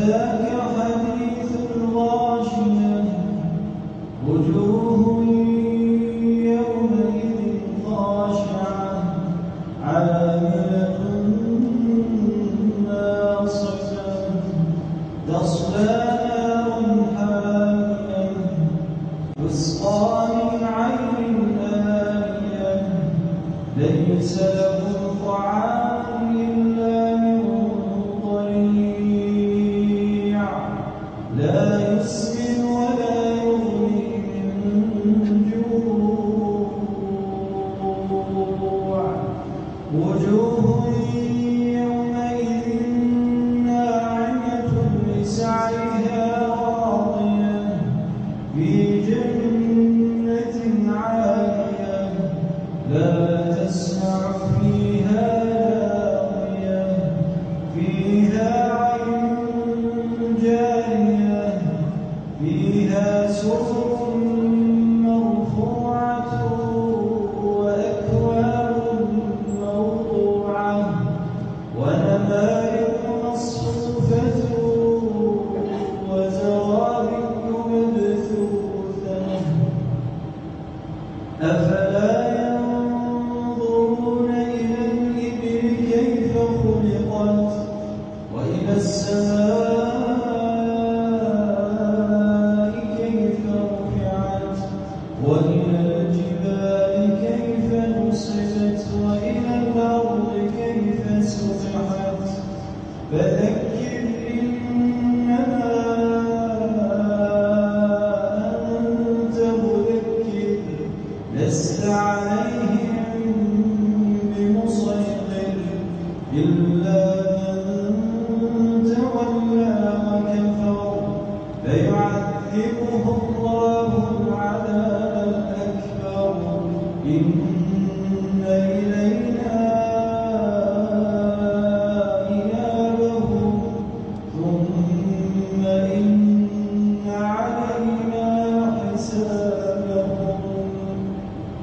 أتاك حديث الغاشية وجوه يومئذ خاشعة عاملة ناصبة تصلى نارا حامية تسقى من عين آنية ليس لهم طعام إلا من ضريع لا يسمن ولا يغني من جوع وجوه يومئذ ناعمة لسعيها راضية في جنة عالية لا تسمع فيها لاغية فيها عين جارية فيها سرر مرفوعة وأكواب موضوعة ونمارق مصفوفة وزرابي مبثوثة أفلا ينظرون إلى الإبل كيف خلقت وإلى السماء كيف رفعت وإلى الجبال كيف نصبت وإلى الأرض كيف سطحت فذكر إنما أنت مذكر لست عليهم بمسيطر إلا من تولى وكفر فيعذبه الله العذاب الأكبر